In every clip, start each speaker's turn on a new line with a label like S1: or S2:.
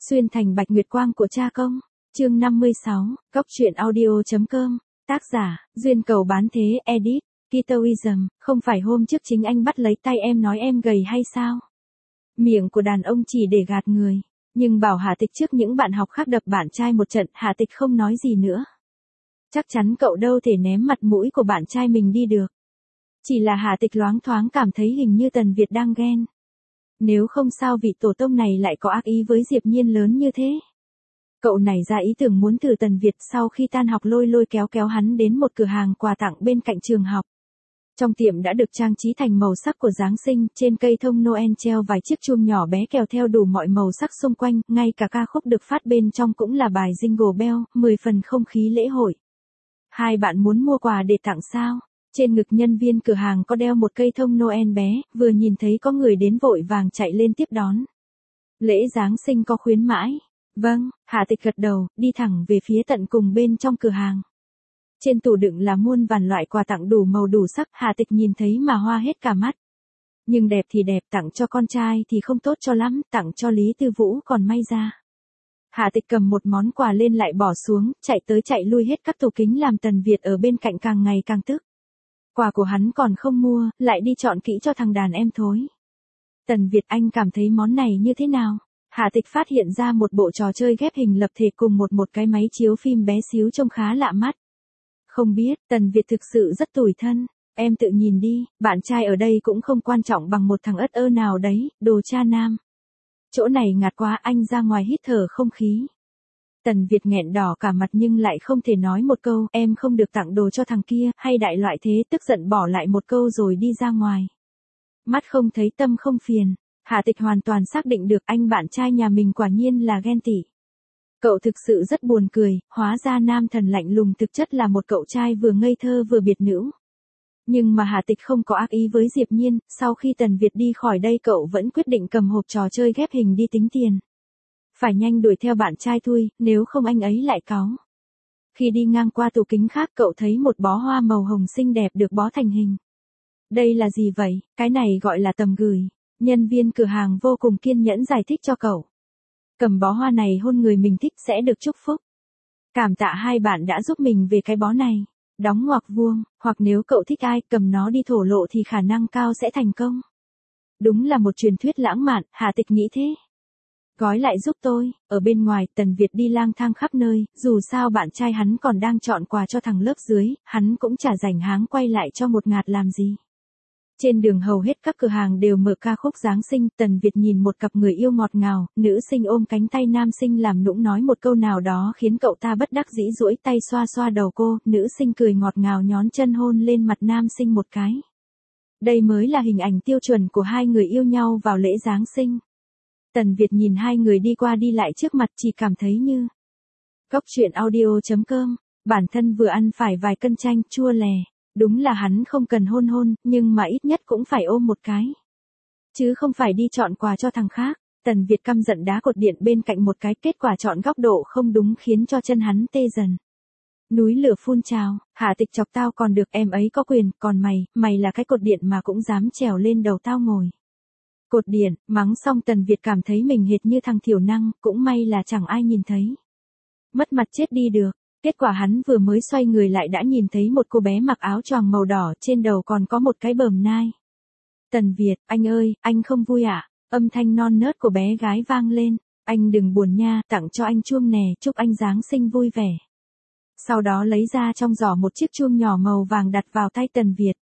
S1: Xuyên thành bạch nguyệt quang của cha công. Chương 56, Cốc truyện audio.com. Tác giả, Duyên Cầu Bán Thế, edit, Kitoism. Không phải hôm trước chính anh bắt lấy tay em nói em gầy hay sao? Miệng của đàn ông chỉ để gạt người. Nhưng bảo Hà Tịch trước những bạn học khác đập bạn trai một trận, Hà Tịch không nói gì nữa. Chắc chắn cậu đâu thể ném mặt mũi của bạn trai mình đi được. Chỉ là Hà Tịch loáng thoáng cảm thấy hình như Tần Việt đang ghen. Nếu không sao vị tổ tông này lại có ác ý với Diệp Nhiên lớn như thế. Cậu nảy ra ý tưởng muốn thử Tần Việt sau khi tan học lôi kéo hắn đến một cửa hàng quà tặng bên cạnh trường học. Trong tiệm đã được trang trí thành màu sắc của Giáng sinh, trên cây thông Noel treo vài chiếc chuông nhỏ bé kèo theo đủ mọi màu sắc xung quanh, ngay cả ca khúc được phát bên trong cũng là bài Jingle Bell, 10 phần không khí lễ hội. Hai bạn muốn mua quà để tặng sao? Trên ngực nhân viên cửa hàng có đeo một cây thông Noel bé, vừa nhìn thấy có người đến vội vàng chạy lên tiếp đón. Lễ Giáng sinh có khuyến mãi. Vâng, Hạ Tịch gật đầu, đi thẳng về phía tận cùng bên trong cửa hàng. Trên tủ đựng là muôn vàn loại quà tặng đủ màu đủ sắc, Hạ Tịch nhìn thấy mà hoa hết cả mắt. Nhưng đẹp thì đẹp, tặng cho con trai thì không tốt cho lắm, tặng cho Lý Tư Vũ còn may ra. Hạ Tịch cầm một món quà lên lại bỏ xuống, chạy tới chạy lui hết các tủ kính làm Tần Việt ở bên cạnh càng ngày càng tức. Quà của hắn còn không mua, lại đi chọn kỹ cho thằng đàn em thối. Tần Việt, anh cảm thấy món này như thế nào? Hạ Tịch phát hiện ra một bộ trò chơi ghép hình lập thể cùng một cái máy chiếu phim bé xíu trông khá lạ mắt. Không biết, Tần Việt thực sự rất tủi thân. Em tự nhìn đi, bạn trai ở đây cũng không quan trọng bằng một thằng ất ơ nào đấy, đồ cha nam. Chỗ này ngạt quá, anh ra ngoài hít thở không khí. Tần Việt nghẹn đỏ cả mặt nhưng lại không thể nói một câu, em không được tặng đồ cho thằng kia, hay đại loại thế, tức giận bỏ lại một câu rồi đi ra ngoài. Mắt không thấy tâm không phiền. Hạ Tịch hoàn toàn xác định được anh bạn trai nhà mình quả nhiên là ghen tị. Cậu thực sự rất buồn cười, hóa ra nam thần lạnh lùng thực chất là một cậu trai vừa ngây thơ vừa biệt nữ. Nhưng mà Hạ Tịch không có ác ý với Diệp Nhiên, sau khi Tần Việt đi khỏi đây cậu vẫn quyết định cầm hộp trò chơi ghép hình đi tính tiền. Phải nhanh đuổi theo bạn trai thôi, nếu không anh ấy lại cáu. Khi đi ngang qua tủ kính khác cậu thấy một bó hoa màu hồng xinh đẹp được bó thành hình. Đây là gì vậy? Cái này gọi là tầm gửi. Nhân viên cửa hàng vô cùng kiên nhẫn giải thích cho cậu. Cầm bó hoa này hôn người mình thích sẽ được chúc phúc. Cảm tạ hai bạn đã giúp mình về cái bó này. Đóng ngoặc vuông, hoặc nếu cậu thích ai cầm nó đi thổ lộ thì khả năng cao sẽ thành công. Đúng là một truyền thuyết lãng mạn, Hạ Tịch nghĩ thế. Gói lại giúp tôi. Ở bên ngoài, Tần Việt đi lang thang khắp nơi, dù sao bạn trai hắn còn đang chọn quà cho thằng lớp dưới, hắn cũng chả rảnh háng quay lại cho một ngạt làm gì. Trên đường hầu hết các cửa hàng đều mở ca khúc Giáng sinh, Tần Việt nhìn một cặp người yêu ngọt ngào, nữ sinh ôm cánh tay nam sinh làm nũng nói một câu nào đó khiến cậu ta bất đắc dĩ duỗi tay xoa xoa đầu cô, nữ sinh cười ngọt ngào nhón chân hôn lên mặt nam sinh một cái. Đây mới là hình ảnh tiêu chuẩn của hai người yêu nhau vào lễ Giáng sinh. Tần Việt nhìn hai người đi qua đi lại trước mặt chỉ cảm thấy như Cốc truyện audio.com, bản thân vừa ăn phải vài cân chanh chua lè. Đúng là hắn không cần hôn, nhưng mà ít nhất cũng phải ôm một cái. Chứ không phải đi chọn quà cho thằng khác. Tần Việt căm giận đá cột điện bên cạnh một cái, kết quả chọn góc độ không đúng khiến cho chân hắn tê dần. Núi lửa phun trào, Hạ Tịch chọc tao còn được, em ấy có quyền, còn mày là cái cột điện mà cũng dám trèo lên đầu tao ngồi. Cột điện, mắng xong Tần Việt cảm thấy mình hệt như thằng thiểu năng, cũng may là chẳng ai nhìn thấy. Mất mặt chết đi được. Kết quả hắn vừa mới xoay người lại đã nhìn thấy một cô bé mặc áo choàng màu đỏ, trên đầu còn có một cái bờm nai. Tần Việt, anh ơi, anh không vui à? Âm thanh non nớt của bé gái vang lên. Anh đừng buồn nha, tặng cho anh chuông nè, chúc anh Giáng sinh vui vẻ. Sau đó lấy ra trong giỏ một chiếc chuông nhỏ màu vàng đặt vào tay Tần Việt.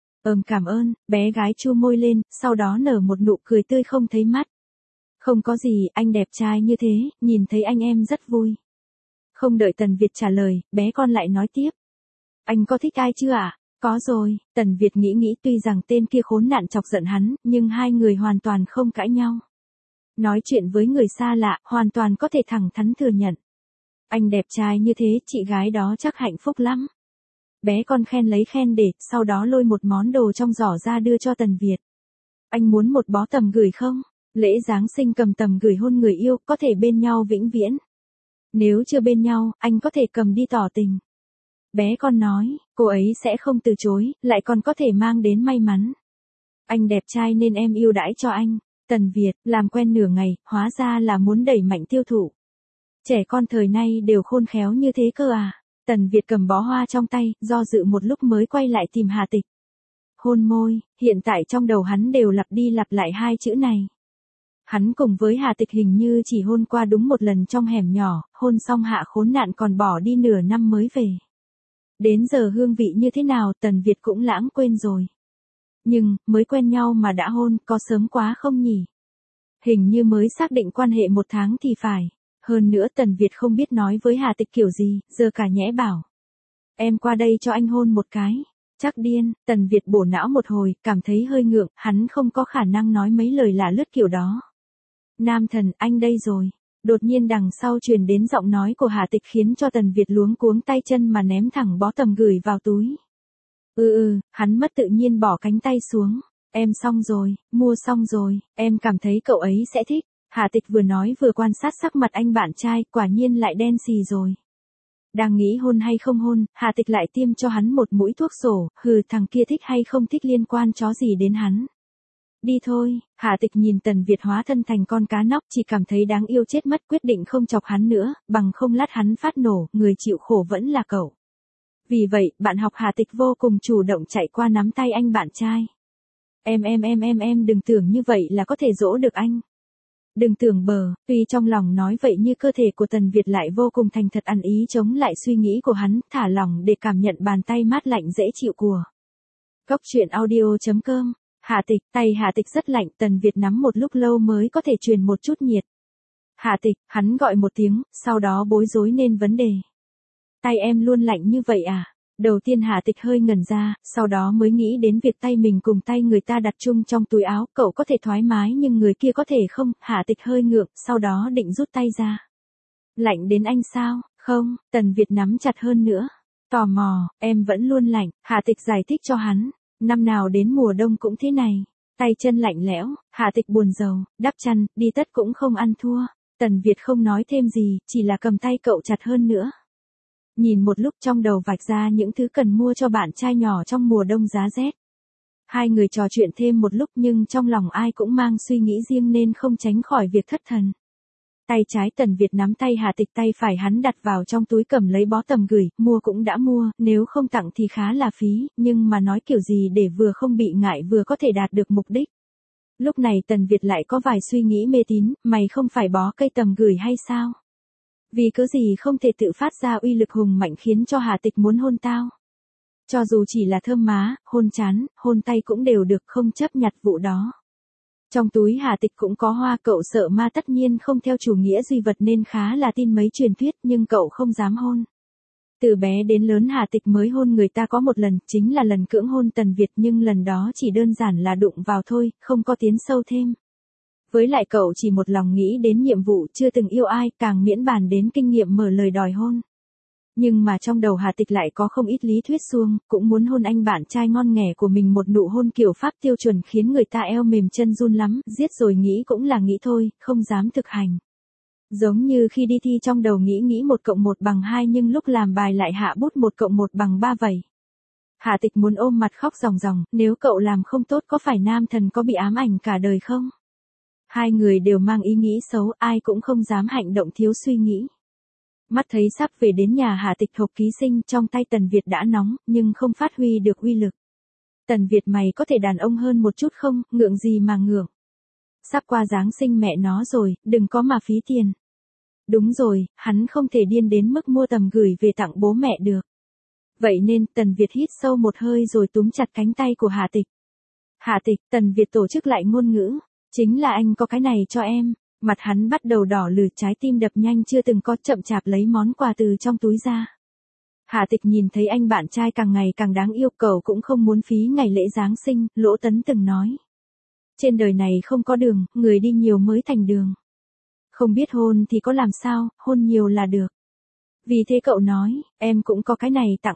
S1: Cảm ơn, bé gái chu môi lên, sau đó nở một nụ cười tươi không thấy mắt. Không có gì, anh đẹp trai như thế, nhìn thấy anh em rất vui. Không đợi Tần Việt trả lời, bé con lại nói tiếp. Anh có thích ai chưa ạ? Có rồi, Tần Việt nghĩ tuy rằng tên kia khốn nạn chọc giận hắn, nhưng hai người hoàn toàn không cãi nhau. Nói chuyện với người xa lạ, hoàn toàn có thể thẳng thắn thừa nhận. Anh đẹp trai như thế, chị gái đó chắc hạnh phúc lắm. Bé con khen lấy khen để, sau đó lôi một món đồ trong giỏ ra đưa cho Tần Việt. Anh muốn một bó tầm gửi không? Lễ Giáng sinh cầm tầm gửi hôn người yêu, có thể bên nhau vĩnh viễn. Nếu chưa bên nhau, anh có thể cầm đi tỏ tình. Bé con nói, cô ấy sẽ không từ chối, lại còn có thể mang đến may mắn. Anh đẹp trai nên em ưu đãi cho anh. Tần Việt, làm quen nửa ngày, hóa ra là muốn đẩy mạnh tiêu thụ. Trẻ con thời nay đều khôn khéo như thế cơ à. Tần Việt cầm bó hoa trong tay, do dự một lúc mới quay lại tìm Hà Tịch. Hôn môi, hiện tại trong đầu hắn đều lặp đi lặp lại hai chữ này. Hắn cùng với Hà Tịch hình như chỉ hôn qua đúng một lần trong hẻm nhỏ, hôn xong hạ khốn nạn còn bỏ đi nửa năm mới về. Đến giờ hương vị như thế nào Tần Việt cũng lãng quên rồi. Nhưng, mới quen nhau mà đã hôn, có sớm quá không nhỉ? Hình như mới xác định quan hệ 1 tháng thì phải. Hơn nữa Tần Việt không biết nói với Hà Tịch kiểu gì, giờ cả nhẽ bảo. Em qua đây cho anh hôn một cái. Chắc điên, Tần Việt bổ não một hồi, cảm thấy hơi ngượng, hắn không có khả năng nói mấy lời lạ lướt kiểu đó. Nam thần, anh đây rồi. Đột nhiên đằng sau truyền đến giọng nói của Hà Tịch khiến cho Tần Việt luống cuống tay chân mà ném thẳng bó tầm gửi vào túi. Hắn mất tự nhiên bỏ cánh tay xuống. Em xong rồi, mua xong rồi, em cảm thấy cậu ấy sẽ thích. Hà Tịch vừa nói vừa quan sát sắc mặt anh bạn trai, quả nhiên lại đen xì rồi. Đang nghĩ hôn hay không hôn, Hà Tịch lại tiêm cho hắn một mũi thuốc sổ, thằng kia thích hay không thích liên quan chó gì đến hắn. Đi thôi, Hà Tịch nhìn Tần Việt hóa thân thành con cá nóc chỉ cảm thấy đáng yêu chết mất, quyết định không chọc hắn nữa, bằng không lát hắn phát nổ, người chịu khổ vẫn là cậu. Vì vậy, bạn học Hà Tịch vô cùng chủ động chạy qua nắm tay anh bạn trai. Em đừng tưởng như vậy là có thể dỗ được anh. Đừng tưởng bờ, tuy trong lòng nói vậy như cơ thể của Tần Việt lại vô cùng thành thật ăn ý chống lại suy nghĩ của hắn, thả lỏng để cảm nhận bàn tay mát lạnh dễ chịu của. Góc truyện audio.com. Hà Tịch, tay Hà Tịch rất lạnh, Tần Việt nắm một lúc lâu mới có thể truyền một chút nhiệt. Hà Tịch, hắn gọi một tiếng, sau đó bối rối nên vấn đề. Tay em luôn lạnh như vậy à? Đầu tiên Hà Tịch hơi ngẩn ra, sau đó mới nghĩ đến việc tay mình cùng tay người ta đặt chung trong túi áo, cậu có thể thoải mái nhưng người kia có thể không, Hà Tịch hơi ngượng, sau đó định rút tay ra. Lạnh đến anh sao? Không, Tần Việt nắm chặt hơn nữa. Tò mò, em vẫn luôn lạnh, Hà Tịch giải thích cho hắn. Năm nào đến mùa đông cũng thế này. Tay chân lạnh lẽo, Hà Tịch buồn rầu, đắp chăn, đi tất cũng không ăn thua. Tần Việt không nói thêm gì, chỉ là cầm tay cậu chặt hơn nữa. Nhìn một lúc trong đầu vạch ra những thứ cần mua cho bạn trai nhỏ trong mùa đông giá rét. Hai người trò chuyện thêm một lúc nhưng trong lòng ai cũng mang suy nghĩ riêng nên không tránh khỏi việc thất thần. Tay trái Tần Việt nắm tay Hà Tịch, tay phải hắn đặt vào trong túi cầm lấy bó tầm gửi, mua cũng đã mua, nếu không tặng thì khá là phí, nhưng mà nói kiểu gì để vừa không bị ngại vừa có thể đạt được mục đích. Lúc này Tần Việt lại có vài suy nghĩ mê tín, mày không phải bó cây tầm gửi hay sao? Vì cớ gì không thể tự phát ra uy lực hùng mạnh khiến cho Hà Tịch muốn hôn tao? Cho dù chỉ là thơm má, hôn trán, hôn tay cũng đều được, không chấp nhặt vụ đó. Trong túi Hà Tịch cũng có hoa, cậu sợ ma tất nhiên không theo chủ nghĩa duy vật nên khá là tin mấy truyền thuyết nhưng cậu không dám hôn. Từ bé đến lớn Hà Tịch mới hôn người ta có một lần, chính là lần cưỡng hôn Tần Việt nhưng lần đó chỉ đơn giản là đụng vào thôi, không có tiến sâu thêm. Với lại cậu chỉ một lòng nghĩ đến nhiệm vụ, chưa từng yêu ai, càng miễn bàn đến kinh nghiệm mở lời đòi hôn. Nhưng mà trong đầu Hà Tịch lại có không ít lý thuyết suông, cũng muốn hôn anh bạn trai ngon nghẻ của mình một nụ hôn kiểu Pháp tiêu chuẩn khiến người ta eo mềm chân run lắm, giết rồi nghĩ cũng là nghĩ thôi, không dám thực hành. Giống như khi đi thi trong đầu nghĩ 1 + 1 = 2 nhưng lúc làm bài lại hạ bút 1 + 1 = 3 vậy. Hà Tịch muốn ôm mặt khóc ròng ròng, nếu cậu làm không tốt có phải nam thần có bị ám ảnh cả đời không? Hai người đều mang ý nghĩ xấu, ai cũng không dám hành động thiếu suy nghĩ. Mắt thấy sắp về đến nhà Hà Tịch hộp ký sinh trong tay Tần Việt đã nóng, nhưng không phát huy được uy lực. Tần Việt mày có thể đàn ông hơn một chút không, ngượng gì mà ngượng. Sắp qua Giáng sinh mẹ nó rồi, đừng có mà phí tiền. Đúng rồi, hắn không thể điên đến mức mua tầm gửi về tặng bố mẹ được. Vậy nên Tần Việt hít sâu một hơi rồi túm chặt cánh tay của Hà Tịch. Hà Tịch, Tần Việt tổ chức lại ngôn ngữ. Chính là anh có cái này cho em. Mặt hắn bắt đầu đỏ lừ, trái tim đập nhanh chưa từng có, chậm chạp lấy món quà từ trong túi ra. Hà Tịch nhìn thấy anh bạn trai càng ngày càng đáng yêu, cậu cũng không muốn phí ngày lễ Giáng sinh, Lỗ Tấn từng nói. Trên đời này không có đường, người đi nhiều mới thành đường. Không biết hôn thì có làm sao, hôn nhiều là được. Vì thế cậu nói, em cũng có cái này tặng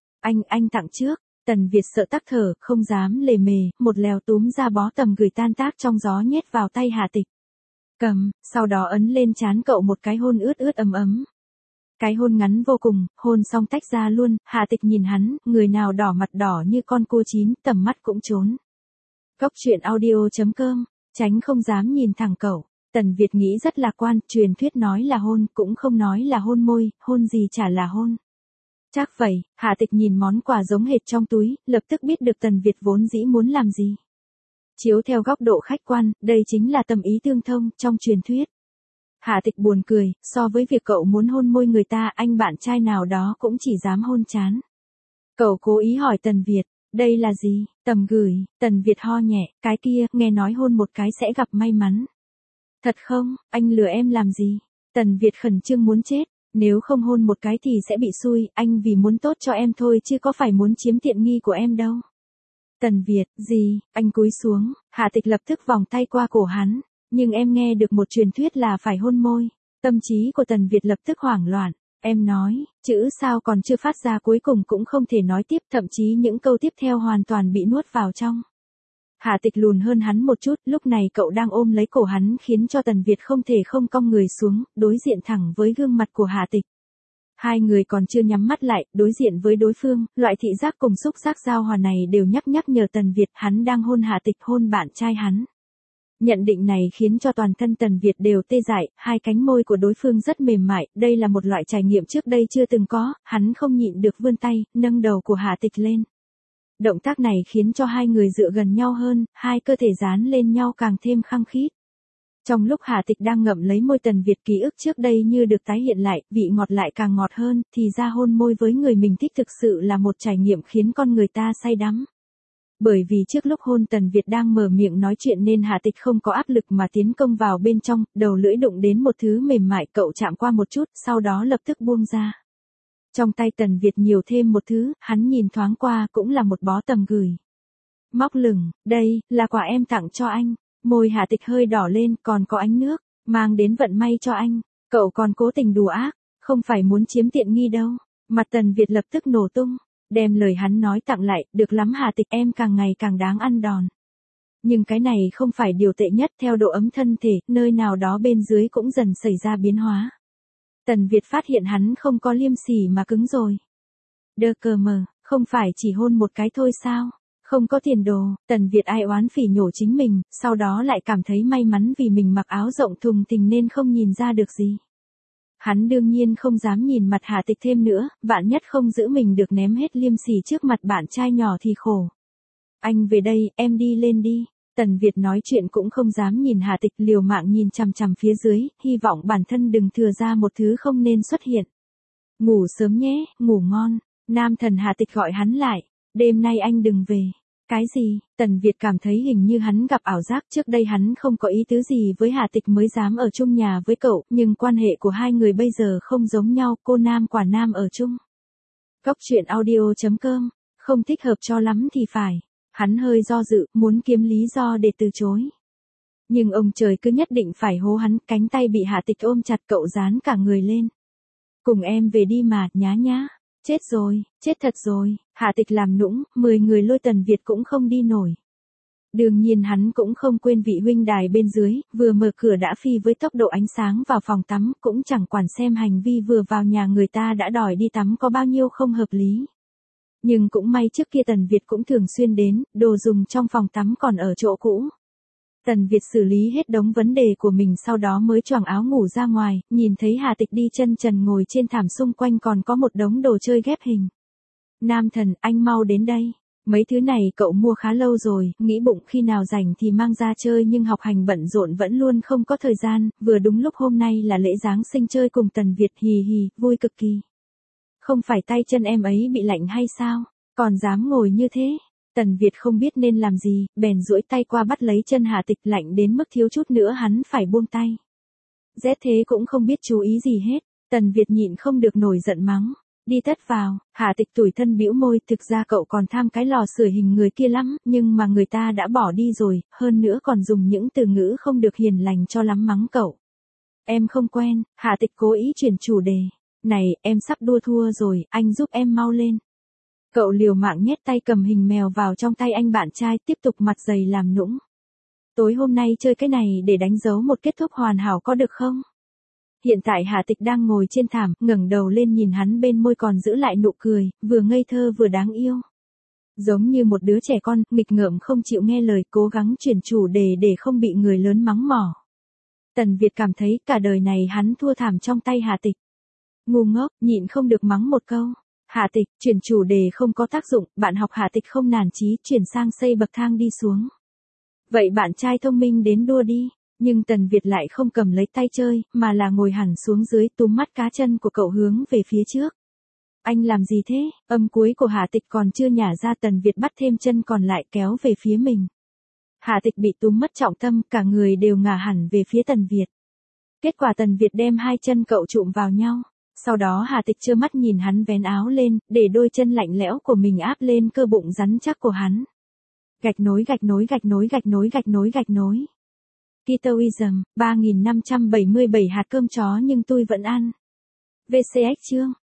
S1: anh tặng trước. Tần Việt sợ tắc thở, không dám lề mề, một lèo túm ra bó tầm gửi tan tác trong gió nhét vào tay Hà Tịch. Cầm, sau đó ấn lên trán cậu một cái hôn ướt ấm ấm. Cái hôn ngắn vô cùng, hôn xong tách ra luôn, Hà Tịch nhìn hắn, người nào đỏ mặt đỏ như con cua chín, tầm mắt cũng trốn. Góc truyện audio.com tránh không dám nhìn thẳng cậu. Tần Việt nghĩ rất lạc quan, truyền thuyết nói là hôn, cũng không nói là hôn môi, hôn gì chả là hôn. Chắc vậy, Hạ Tịch nhìn món quà giống hệt trong túi, lập tức biết được Tần Việt vốn dĩ muốn làm gì. Chiếu theo góc độ khách quan, đây chính là tâm ý tương thông, trong truyền thuyết. Hạ Tịch buồn cười, so với việc cậu muốn hôn môi người ta, anh bạn trai nào đó cũng chỉ dám hôn trán. Cậu cố ý hỏi Tần Việt, đây là gì? Tầm gửi. Tần Việt ho nhẹ, cái kia, nghe nói hôn một cái sẽ gặp may mắn. Thật không, anh lừa em làm gì? Tần Việt khẩn trương muốn chết, nếu không hôn một cái thì sẽ bị xui, anh vì muốn tốt cho em thôi chứ có phải muốn chiếm tiện nghi của em đâu. Tần Việt, gì? Anh cúi xuống, Hạ Tịch lập tức vòng tay qua cổ hắn, nhưng em nghe được một truyền thuyết là phải hôn môi. Tâm trí của Tần Việt lập tức hoảng loạn, em nói, chữ sao còn chưa phát ra cuối cùng cũng không thể nói tiếp, thậm chí những câu tiếp theo hoàn toàn bị nuốt vào trong. Hạ Tịch lùn hơn hắn một chút, lúc này cậu đang ôm lấy cổ hắn khiến cho Tần Việt không thể không cong người xuống, đối diện thẳng với gương mặt của Hạ Tịch. Hai người còn chưa nhắm mắt lại, đối diện với đối phương, loại thị giác cùng xúc giác giao hòa này đều nhắc nhở Tần Việt hắn đang hôn Hạ Tịch, hôn bạn trai hắn. Nhận định này khiến cho toàn thân Tần Việt đều tê dại, hai cánh môi của đối phương rất mềm mại, đây là một loại trải nghiệm trước đây chưa từng có, hắn không nhịn được vươn tay, nâng đầu của Hạ Tịch lên. Động tác này khiến cho hai người dựa gần nhau hơn, hai cơ thể dán lên nhau càng thêm khăng khít. Trong lúc Hạ Tịch đang ngậm lấy môi Tần Việt, ký ức trước đây như được tái hiện lại, vị ngọt lại càng ngọt hơn, thì ra hôn môi với người mình thích thực sự là một trải nghiệm khiến con người ta say đắm. Bởi vì trước lúc hôn Tần Việt đang mở miệng nói chuyện nên Hạ Tịch không có áp lực mà tiến công vào bên trong, đầu lưỡi đụng đến một thứ mềm mại, cậu chạm qua một chút, sau đó lập tức buông ra. Trong tay Tần Việt nhiều thêm một thứ, hắn nhìn thoáng qua cũng là một bó tầm gửi. Móc lửng, đây, là quà em tặng cho anh. Môi Hạ Tịch hơi đỏ lên, còn có ánh nước, mang đến vận may cho anh. Cậu còn cố tình đùa ác, không phải muốn chiếm tiện nghi đâu. Mặt Tần Việt lập tức nổ tung, đem lời hắn nói tặng lại, được lắm Hạ Tịch, em càng ngày càng đáng ăn đòn. Nhưng cái này không phải điều tệ nhất, theo độ ấm thân thể, nơi nào đó bên dưới cũng dần xảy ra biến hóa. Tần Việt phát hiện hắn không có liêm sỉ mà cứng rồi. Đơ cờ mờ, không phải chỉ hôn một cái thôi sao? Không có tiền đồ, Tần Việt ai oán phỉ nhổ chính mình, sau đó lại cảm thấy may mắn vì mình mặc áo rộng thùng thình nên không nhìn ra được gì. Hắn đương nhiên không dám nhìn mặt Hạ Tịch thêm nữa, vạn nhất không giữ mình được ném hết liêm sỉ trước mặt bạn trai nhỏ thì khổ. Anh về đây, em đi lên đi. Tần Việt nói chuyện cũng không dám nhìn Hạ Tịch, liều mạng nhìn chằm chằm phía dưới, hy vọng bản thân đừng thừa ra một thứ không nên xuất hiện. Ngủ sớm nhé, ngủ ngon. Nam thần Hạ Tịch gọi hắn lại. Đêm nay anh đừng về. Cái gì? Tần Việt cảm thấy hình như hắn gặp ảo giác, trước đây hắn không có ý tứ gì với Hạ Tịch mới dám ở chung nhà với cậu, nhưng quan hệ của hai người bây giờ không giống nhau, cô nam quả nam ở chung. Góc truyện audio.com, không thích hợp cho lắm thì phải. Hắn hơi do dự, muốn kiếm lý do để từ chối. Nhưng ông trời cứ nhất định phải hố hắn, cánh tay bị Hạ Tịch ôm chặt, cậu dán cả người lên. Cùng em về đi mà, nhá nhá. Chết rồi, chết thật rồi, Hạ Tịch làm nũng, 10 người lôi Tần Việt cũng không đi nổi. Đương nhiên hắn cũng không quên vị huynh đài bên dưới, vừa mở cửa đã phi với tốc độ ánh sáng vào phòng tắm, cũng chẳng quản xem hành vi vừa vào nhà người ta đã đòi đi tắm có bao nhiêu không hợp lý. Nhưng cũng may trước kia Tần Việt cũng thường xuyên đến, đồ dùng trong phòng tắm còn ở chỗ cũ. Tần Việt xử lý hết đống vấn đề của mình sau đó mới choàng áo ngủ ra ngoài, nhìn thấy Hạ Tịch đi chân trần ngồi trên thảm, xung quanh còn có một đống đồ chơi ghép hình. Nam thần, anh mau đến đây. Mấy thứ này cậu mua khá lâu rồi, nghĩ bụng khi nào rảnh thì mang ra chơi nhưng học hành bận rộn vẫn luôn không có thời gian, vừa đúng lúc hôm nay là lễ Giáng sinh chơi cùng Tần Việt, hì hì, vui cực kỳ. Không phải tay chân em ấy bị lạnh hay sao, còn dám ngồi như thế. Tần Việt không biết nên làm gì, bèn duỗi tay qua bắt lấy chân Hạ Tịch, lạnh đến mức thiếu chút nữa hắn phải buông tay. Rét thế cũng không biết chú ý gì hết, Tần Việt nhịn không được nổi giận mắng. Đi tất vào, Hạ Tịch tủi thân bĩu môi, thực ra cậu còn tham cái lò sưởi hình người kia lắm, nhưng mà người ta đã bỏ đi rồi, hơn nữa còn dùng những từ ngữ không được hiền lành cho lắm mắng cậu. Em không quen, Hạ Tịch cố ý chuyển chủ đề. Này, em sắp đua thua rồi, anh giúp em mau lên. Cậu liều mạng nhét tay cầm hình mèo vào trong tay anh bạn trai, tiếp tục mặt dày làm nũng. Tối hôm nay chơi cái này để đánh dấu một kết thúc hoàn hảo có được không? Hiện tại Hạ Tịch đang ngồi trên thảm, ngẩng đầu lên nhìn hắn, bên môi còn giữ lại nụ cười, vừa ngây thơ vừa đáng yêu. Giống như một đứa trẻ con, nghịch ngợm không chịu nghe lời, cố gắng chuyển chủ đề để không bị người lớn mắng mỏ. Tần Việt cảm thấy cả đời này hắn thua thảm trong tay Hà Tịch. Ngu ngốc, nhịn không được mắng một câu. Hạ Tịch, chuyển chủ đề không có tác dụng, bạn học Hạ Tịch không nản chí, chuyển sang xây bậc thang đi xuống. Vậy bạn trai thông minh đến đua đi. Nhưng Tần Việt lại không cầm lấy tay chơi, mà là ngồi hẳn xuống dưới túm mắt cá chân của cậu hướng về phía trước. Anh làm gì thế? Âm cuối của Hạ Tịch còn chưa nhả ra, Tần Việt bắt thêm chân còn lại kéo về phía mình. Hạ Tịch bị túm mất trọng tâm, cả người đều ngả hẳn về phía Tần Việt. Kết quả Tần Việt đem hai chân cậu chụm vào nhau. Sau đó Hạ Tịch trơ mắt nhìn hắn vén áo lên, để đôi chân lạnh lẽo của mình áp lên cơ bụng rắn chắc của hắn. Gạch nối gạch nối gạch nối gạch nối gạch nối gạch nối. Ketoism, 3577 hạt cơm chó nhưng tôi vẫn ăn. VCX chương